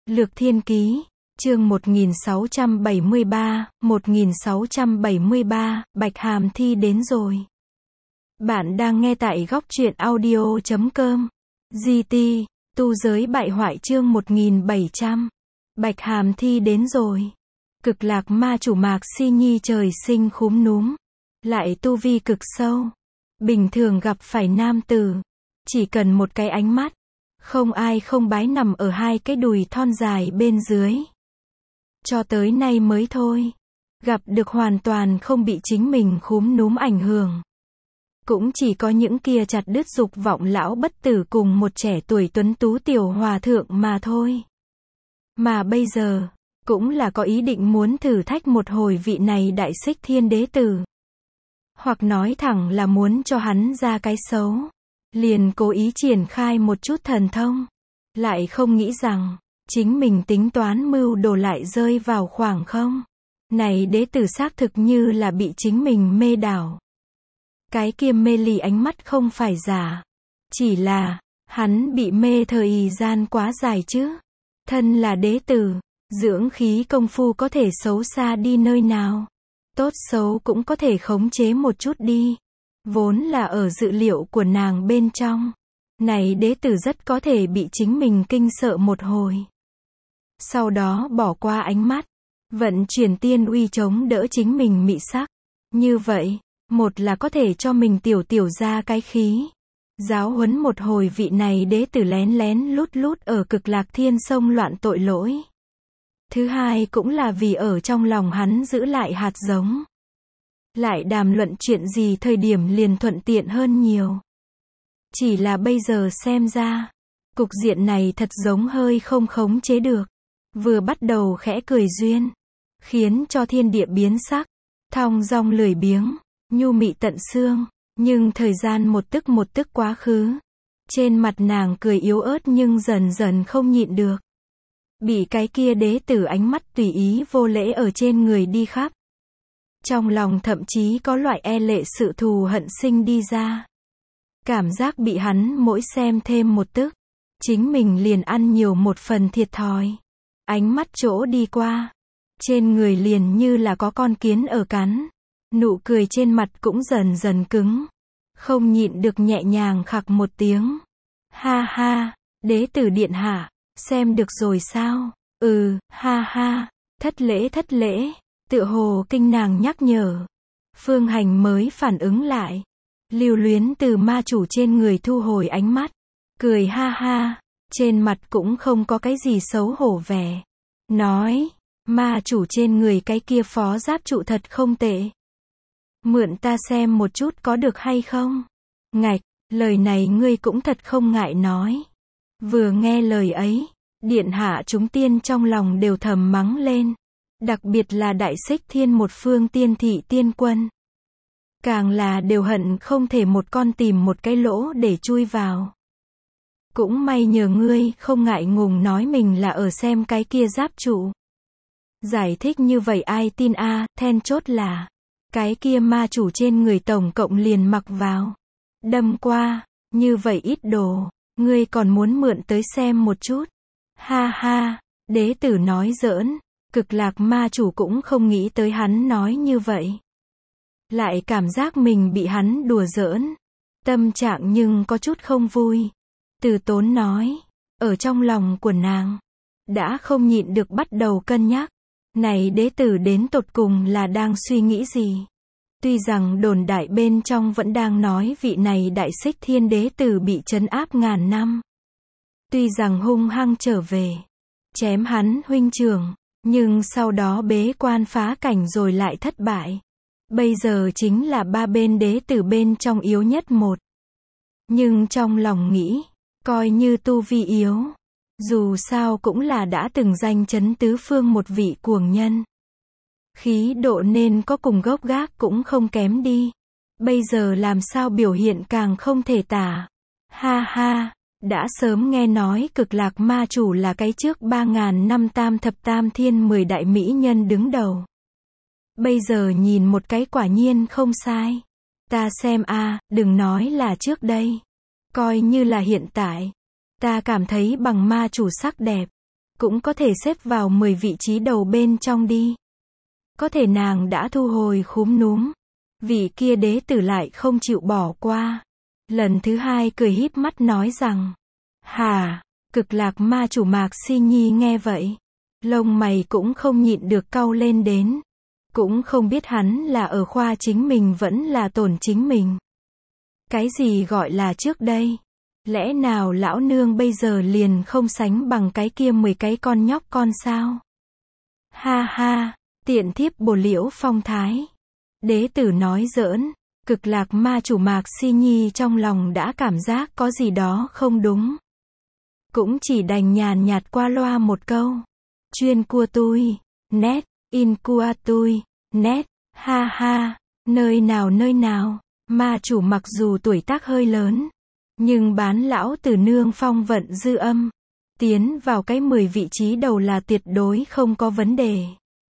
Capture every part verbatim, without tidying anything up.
Lược Thiên Ký, chương một nghìn sáu trăm bảy mươi ba, một nghìn sáu trăm bảy mươi ba, Bạch Hàm Thi đến rồi. Bạn đang nghe tại góc truyện audio chấm com. giê tê, tu giới bại hoại chương một nghìn bảy trăm. Bạch Hàm Thi đến rồi. Cực lạc ma chủ Mạc Si Nhi trời sinh khúm núm, lại tu vi cực sâu. Bình thường gặp phải nam tử, chỉ cần một cái ánh mắt, không ai không bái nằm ở hai cái đùi thon dài bên dưới. Cho tới nay mới thôi, gặp được hoàn toàn không bị chính mình khúm núm ảnh hưởng. Cũng chỉ có những kia chặt đứt dục vọng lão bất tử cùng một trẻ tuổi tuấn tú tiểu hòa thượng mà thôi. Mà bây giờ, cũng là có ý định muốn thử thách một hồi vị này đại xích thiên đế tử. Hoặc nói thẳng là muốn cho hắn ra cái xấu. Liền cố ý triển khai một chút thần thông. Lại không nghĩ rằng, chính mình tính toán mưu đồ lại rơi vào khoảng không. Này đế tử xác thực như là bị chính mình mê đảo. Cái kia mê ly ánh mắt không phải giả. Chỉ là, hắn bị mê thời gian quá dài chứ. Thân là đế tử, dưỡng khí công phu có thể xấu xa đi nơi nào. Tốt xấu cũng có thể khống chế một chút đi. Vốn là ở dự liệu của nàng bên trong. Này đế tử rất có thể bị chính mình kinh sợ một hồi. Sau đó bỏ qua ánh mắt. Vận chuyển tiên uy chống đỡ chính mình mị sắc. Như vậy, một là có thể cho mình tiểu tiểu ra cái khí. Giáo huấn một hồi vị này đế tử lén lén lút lút ở cực lạc thiên sông loạn tội lỗi. Thứ hai cũng là vì ở trong lòng hắn giữ lại hạt giống. Lại đàm luận chuyện gì thời điểm liền thuận tiện hơn nhiều. Chỉ là bây giờ xem ra, cục diện này thật giống hơi không khống chế được. Vừa bắt đầu khẽ cười duyên, khiến cho thiên địa biến sắc, thong dong lười biếng, nhu mị tận xương, nhưng thời gian một tức một tức quá khứ. Trên mặt nàng cười yếu ớt nhưng dần dần không nhịn được. Bị cái kia đế tử ánh mắt tùy ý vô lễ ở trên người đi khắp. Trong lòng thậm chí có loại e lệ sự thù hận sinh đi ra. Cảm giác bị hắn mỗi xem thêm một tức, chính mình liền ăn nhiều một phần thiệt thòi. Ánh mắt chỗ đi qua, trên người liền như là có con kiến ở cắn. Nụ cười trên mặt cũng dần dần cứng. Không nhịn được nhẹ nhàng khặc một tiếng. Ha ha, đế tử điện hạ, xem được rồi sao? Ừ, ha ha, thất lễ thất lễ. Tựa hồ kinh nàng nhắc nhở. Phương Hành mới phản ứng lại. Lưu luyến từ ma chủ trên người thu hồi ánh mắt. Cười ha ha. Trên mặt cũng không có cái gì xấu hổ vẻ. Nói. Ma chủ trên người cái kia phó giáp trụ thật không tệ. Mượn ta xem một chút có được hay không? Ngạch, lời này ngươi cũng thật không ngại nói. Vừa nghe lời ấy, điện hạ chúng tiên trong lòng đều thầm mắng lên. Đặc biệt là đại xích thiên một phương tiên thị tiên quân. Càng là đều hận không thể một con tìm một cái lỗ để chui vào. Cũng may nhờ ngươi không ngại ngùng nói mình là ở xem cái kia giáp trụ. Giải thích như vậy ai tin a, à, then chốt là cái kia ma chủ trên người tổng cộng liền mặc vào. Đâm qua, như vậy ít đồ, ngươi còn muốn mượn tới xem một chút. Ha ha, đế tử nói giỡn. Cực lạc ma chủ cũng không nghĩ tới hắn nói như vậy. Lại cảm giác mình bị hắn đùa giỡn. Tâm trạng nhưng có chút không vui. Từ Tốn nói, ở trong lòng của nàng, đã không nhịn được bắt đầu cân nhắc. Này đế tử đến tột cùng là đang suy nghĩ gì? Tuy rằng đồn đại bên trong vẫn đang nói vị này đại xích thiên đế tử bị trấn áp ngàn năm. Tuy rằng hung hăng trở về, chém hắn huynh trưởng. Nhưng sau đó bế quan phá cảnh rồi lại thất bại. Bây giờ chính là ba bên đế tử bên trong yếu nhất một. Nhưng trong lòng nghĩ, coi như tu vi yếu. Dù sao cũng là đã từng danh chấn tứ phương một vị cuồng nhân. Khí độ nên có cùng gốc gác cũng không kém đi. Bây giờ làm sao biểu hiện càng không thể tả. Ha ha. Đã sớm nghe nói cực lạc ma chủ là cái trước ba ngàn năm tam thập tam thiên mười đại mỹ nhân đứng đầu. Bây giờ nhìn một cái quả nhiên không sai. Ta xem a, à, đừng nói là trước đây. Coi như là hiện tại. Ta cảm thấy bằng ma chủ sắc đẹp. cũng có thể xếp vào mười vị trí đầu bên trong đi. Có thể nàng đã thu hồi khúm núm. Vị kia đế tử lại không chịu bỏ qua. Lần thứ hai cười híp mắt nói rằng, hà, Cực Lạc ma chủ Mạc Si Nhi nghe vậy. Lông mày cũng không nhịn được cau lên đến. Cũng không biết hắn là ở khoa chính mình vẫn là tổn chính mình. Cái gì gọi là trước đây? Lẽ nào lão nương bây giờ liền không sánh bằng cái kia mười cái con nhóc con sao? Ha ha, tiện thiếp bồ liễu phong thái. Đế tử nói giỡn. Cực Lạc ma chủ Mạc Si Nhi trong lòng đã cảm giác có gì đó không đúng. Cũng chỉ đành nhàn nhạt qua loa một câu. Chuyên cua tui, nét, in cua tui, nét, ha ha, nơi nào nơi nào, ma chủ mặc dù tuổi tác hơi lớn, nhưng bán lão tử nương phong vận dư âm, tiến vào cái mười vị trí đầu là tuyệt đối không có vấn đề.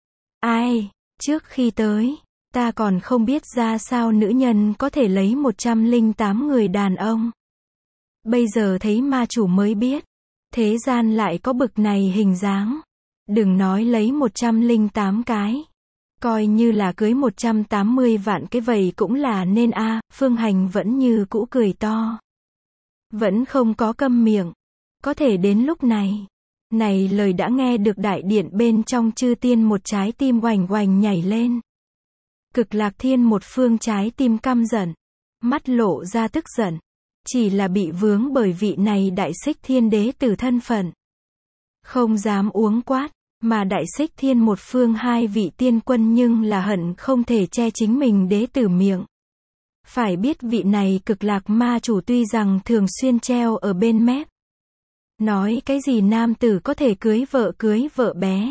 Ai, trước khi tới, ta còn không biết ra sao nữ nhân có thể lấy một trăm lẻ tám người đàn ông. Bây giờ thấy ma chủ mới biết, thế gian lại có bực này hình dáng. Đừng nói lấy một trăm lẻ tám cái. Coi như là cưới một trăm tám mươi vạn cái vậy cũng là nên a. À, Phương Hành vẫn như cũ cười to. Vẫn không có câm miệng. Có thể đến lúc này. Này lời đã nghe được đại điện bên trong chư tiên một trái tim oành oành nhảy lên. Cực Lạc Thiên một phương trái tim căm giận. Mắt lộ ra tức giận. Chỉ là bị vướng bởi vị này đại xích thiên đế tử thân phận. Không dám uống quát. Mà đại xích thiên một phương hai vị tiên quân nhưng là hận không thể che chính mình đế tử miệng. Phải biết vị này Cực Lạc ma chủ tuy rằng thường xuyên treo ở bên mép. Nói cái gì nam tử có thể cưới vợ cưới vợ bé.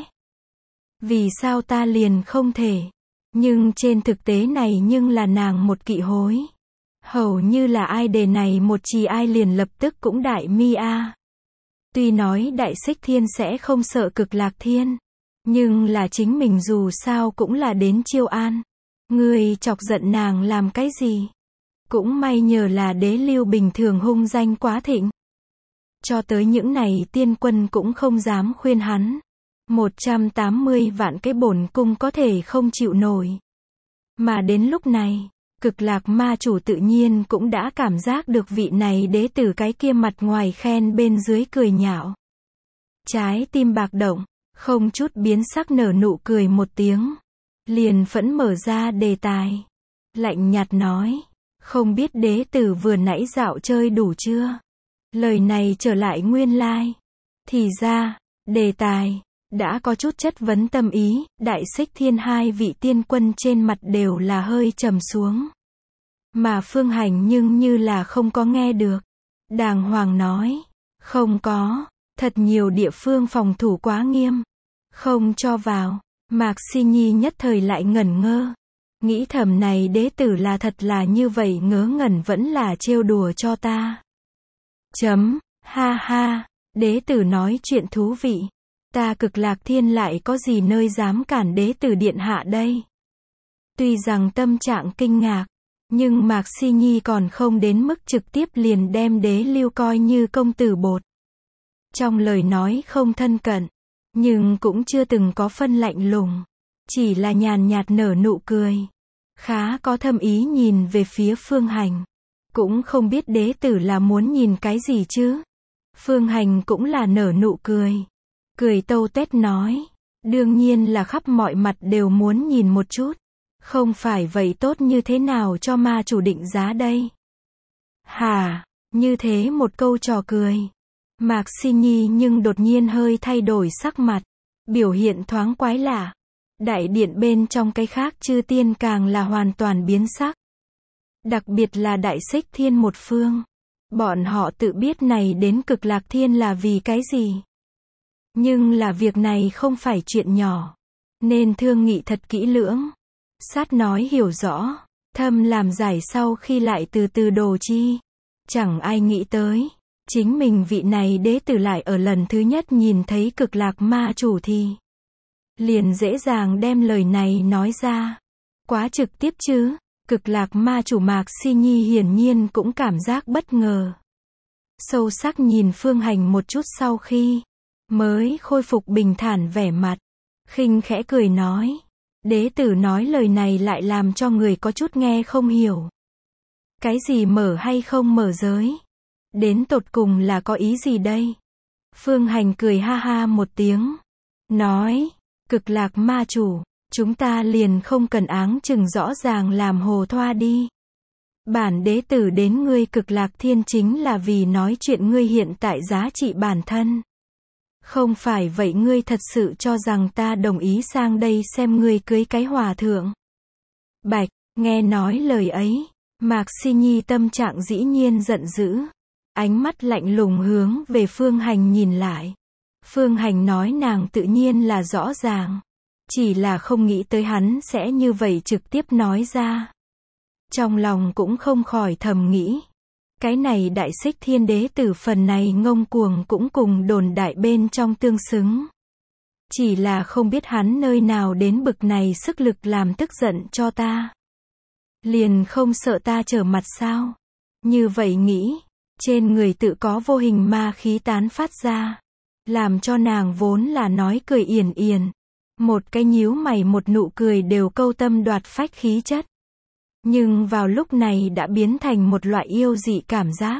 Vì sao ta liền không thể. Nhưng trên thực tế này nhưng là nàng một kỵ hối. Hầu như là ai đề này một chỉ ai liền lập tức cũng đại mi a. Tuy nói đại xích thiên sẽ không sợ Cực Lạc Thiên. Nhưng là chính mình dù sao cũng là đến chiêu an. Người chọc giận nàng làm cái gì? Cũng may nhờ là đế lưu bình thường hung danh quá thịnh. Cho tới những này tiên quân cũng không dám khuyên hắn. một trăm tám mươi vạn cái bổn cung có thể không chịu nổi. Mà đến lúc này, Cực Lạc ma chủ tự nhiên cũng đã cảm giác được vị này đế tử cái kia mặt ngoài khen bên dưới cười nhạo. Trái tim bạc động, không chút biến sắc nở nụ cười một tiếng. Liền phẫn mở ra đề tài. Lạnh nhạt nói, không biết đế tử vừa nãy dạo chơi đủ chưa? Lời này trở lại nguyên lai. Thì ra, đề tài, đã có chút chất vấn tâm ý, đại xích thiên hai vị tiên quân trên mặt đều là hơi trầm xuống. Mà Phương Hành nhưng như là không có nghe được. Đàng hoàng nói, không có, thật nhiều địa phương phòng thủ quá nghiêm. Không cho vào, Mạc Si Nhi nhất thời lại ngẩn ngơ. Nghĩ thầm này đế tử là thật là như vậy ngớ ngẩn vẫn là trêu đùa cho ta. Chấm, ha ha, đế tử nói chuyện thú vị. Ta Cực Lạc Thiên lại có gì nơi dám cản đế tử điện hạ đây. Tuy rằng tâm trạng kinh ngạc, nhưng Mạc Si Nhi còn không đến mức trực tiếp liền đem đế lưu coi như công tử bột. Trong lời nói không thân cận, nhưng cũng chưa từng có phân lạnh lùng, chỉ là nhàn nhạt nở nụ cười. Khá có thâm ý nhìn về phía Phương Hành. Cũng không biết đế tử là muốn nhìn cái gì chứ. Phương Hành cũng là nở nụ cười. Cười tâu tét nói, đương nhiên là khắp mọi mặt đều muốn nhìn một chút. Không phải vậy tốt như thế nào cho ma chủ định giá đây? Hả, như thế một câu trò cười. Mạc Si Nhi nhưng đột nhiên hơi thay đổi sắc mặt. Biểu hiện thoáng quái lạ. Đại điện bên trong cái khác chư tiên càng là hoàn toàn biến sắc. Đặc biệt là đại xích thiên một phương. Bọn họ tự biết này đến Cực Lạc Thiên là vì cái gì? Nhưng là việc này không phải chuyện nhỏ. Nên thương nghị thật kỹ lưỡng. Sát nói hiểu rõ. Thâm làm giải sau khi lại từ từ đồ chi. Chẳng ai nghĩ tới. Chính mình vị này đế tử lại ở lần thứ nhất nhìn thấy Cực Lạc ma chủ thì. Liền dễ dàng đem lời này nói ra. Quá trực tiếp chứ. Cực Lạc ma chủ Mạc Si Nhi hiển nhiên cũng cảm giác bất ngờ. Sâu sắc nhìn Phương Hành một chút sau khi. mới khôi phục bình thản vẻ mặt. Khinh khẽ cười nói. Đế tử nói lời này lại làm cho người có chút nghe không hiểu. Cái gì mở hay không mở giới? Đến tột cùng là có ý gì đây? Phương Hành cười ha ha một tiếng. Nói, Cực Lạc ma chủ, chúng ta liền không cần áng chừng rõ ràng làm hồ thoa đi. Bản đế tử đến ngươi Cực Lạc Thiên chính là vì nói chuyện ngươi hiện tại giá trị bản thân. Không phải vậy ngươi thật sự cho rằng ta đồng ý sang đây xem ngươi cưới cái hòa thượng. Bạch, nghe nói lời ấy, Mạc Si Nhi tâm trạng dĩ nhiên giận dữ. Ánh mắt lạnh lùng hướng về Phương Hành nhìn lại. Phương Hành nói nàng tự nhiên là rõ ràng. Chỉ là không nghĩ tới hắn sẽ như vậy trực tiếp nói ra. Trong lòng cũng không khỏi thầm nghĩ. Cái này Đại Xích Thiên đế tử phần này ngông cuồng cũng cùng đồn đại bên trong tương xứng. Chỉ là không biết hắn nơi nào đến bực này sức lực làm tức giận cho ta. Liền không sợ ta trở mặt sao? Như vậy nghĩ, trên người tự có vô hình ma khí tán phát ra. Làm cho nàng vốn là nói cười yển yển. Một cái nhíu mày một nụ cười đều câu tâm đoạt phách khí chất. Nhưng vào lúc này đã biến thành một loại yêu dị cảm giác.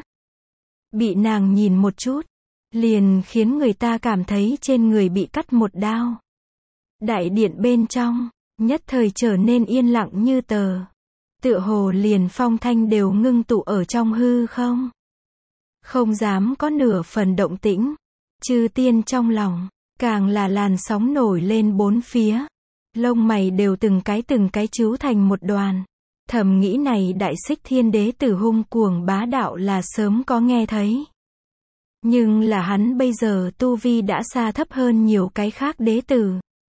Bị nàng nhìn một chút, liền khiến người ta cảm thấy trên người bị cắt một đao. Đại điện bên trong, nhất thời trở nên yên lặng như tờ. Tựa hồ liền phong thanh đều ngưng tụ ở trong hư không. Không dám có nửa phần động tĩnh. Chư tiên trong lòng, càng là làn sóng nổi lên bốn phía. Lông mày đều từng cái từng cái chiếu thành một đoàn. Thầm nghĩ này Đại Xích Thiên đế tử hung cuồng bá đạo là sớm có nghe thấy. Nhưng là hắn bây giờ tu vi đã xa thấp hơn nhiều cái khác đế tử.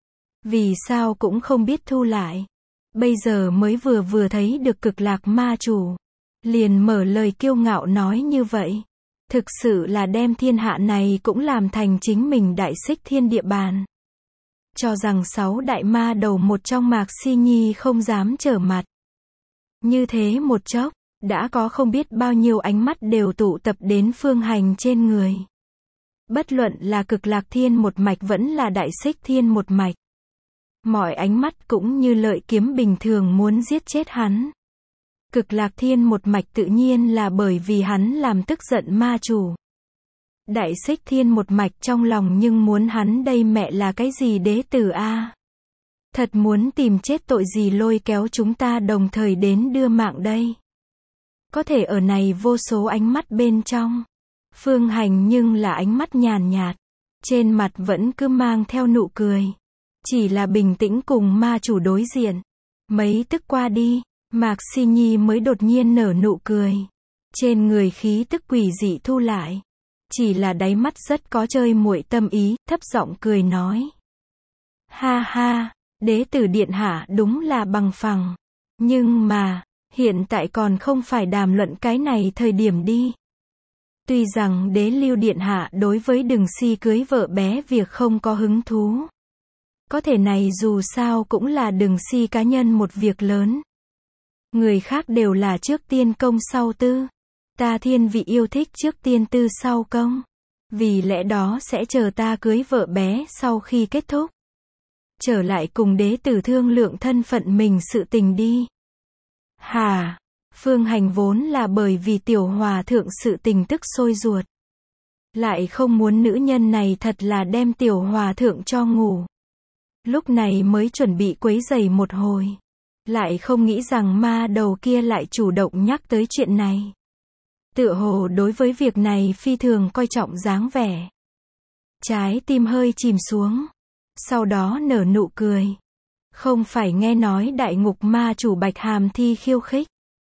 Vì sao cũng không biết thu lại. Bây giờ mới vừa vừa thấy được Cực Lạc ma chủ. Liền mở lời kiêu ngạo nói như vậy. Thực sự là đem thiên hạ này cũng làm thành chính mình Đại Xích Thiên địa bàn. Cho rằng sáu đại ma đầu một trong Mạc Si Nhi không dám trở mặt. Như thế một chốc, đã có không biết bao nhiêu ánh mắt đều tụ tập đến Phương Hành trên người. Bất luận là Cực Lạc Thiên một mạch vẫn là Đại Xích Thiên một mạch. Mọi ánh mắt cũng như lợi kiếm bình thường muốn giết chết hắn. Cực Lạc Thiên một mạch tự nhiên là bởi vì hắn làm tức giận ma chủ. Đại Xích Thiên một mạch trong lòng nhưng muốn hắn đây mẹ là cái gì đế tử a? Thật muốn tìm chết tội gì lôi kéo chúng ta đồng thời đến đưa mạng đây. Có thể ở này vô số ánh mắt bên trong. Phương Hành nhưng là ánh mắt nhàn nhạt. Trên mặt vẫn cứ mang theo nụ cười. Chỉ là bình tĩnh cùng ma chủ đối diện. Mấy tức qua đi, Mạc Si Nhi mới đột nhiên nở nụ cười. Trên người khí tức quỷ dị thu lại. Chỉ là đáy mắt rất có chơi muội tâm ý, thấp giọng cười nói. Ha ha, đế tử điện hạ đúng là bằng phẳng. Nhưng mà, hiện tại còn không phải đàm luận cái này thời điểm đi. Tuy rằng đế lưu điện hạ đối với Đừng Si cưới vợ bé việc không có hứng thú. Có thể này dù sao cũng là Đừng Si cá nhân một việc lớn. Người khác đều là trước tiên công sau tư. Ta thiên vị yêu thích trước tiên tư sau công. Vì lẽ đó sẽ chờ ta cưới vợ bé sau khi kết thúc. Trở lại cùng đế tử thương lượng thân phận mình sự tình đi. Hà, Phương Hành vốn là bởi vì tiểu hòa thượng sự tình tức sôi ruột. Lại không muốn nữ nhân này thật là đem tiểu hòa thượng cho ngủ. Lúc này mới chuẩn bị quấy giày một hồi. Lại không nghĩ rằng ma đầu kia lại chủ động nhắc tới chuyện này. Tựa hồ đối với việc này phi thường coi trọng dáng vẻ. Trái tim hơi chìm xuống. Sau đó nở nụ cười. Không phải nghe nói đại ngục ma chủ Bạch Hàm Thi khiêu khích.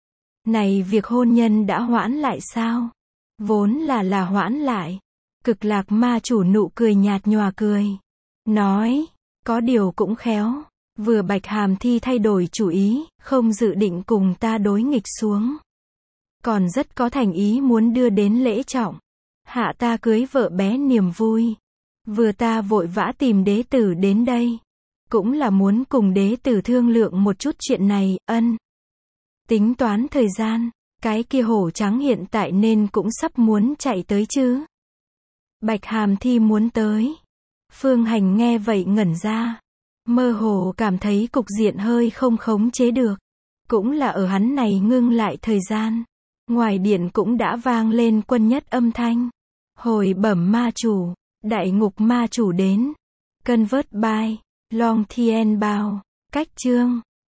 Này việc hôn nhân đã hoãn lại sao? Vốn là là hoãn lại. Cực Lạc ma chủ nụ cười nhạt nhòa cười. Nói, có điều cũng khéo. Vừa Bạch Hàm Thi thay đổi chủ ý, không dự định cùng ta đối nghịch xuống. Còn rất có thành ý muốn đưa đến lễ trọng. Hạ ta cưới vợ bé niềm vui. Vừa ta vội vã tìm đế tử đến đây. Cũng là muốn cùng đế tử thương lượng một chút chuyện này, ân. Tính toán thời gian, cái kia hổ trắng hiện tại nên cũng sắp muốn chạy tới chứ. Bạch Hàm Thi muốn tới. Phương Hành nghe vậy ngẩn ra. Mơ hồ cảm thấy cục diện hơi không khống chế được. Cũng là ở hắn này ngưng lại thời gian. Ngoài điện cũng đã vang lên quân nhất âm thanh. Hồi bẩm ma chủ, đại ngục ma chủ đến. Convert by Long Thiên Bao. Cách chương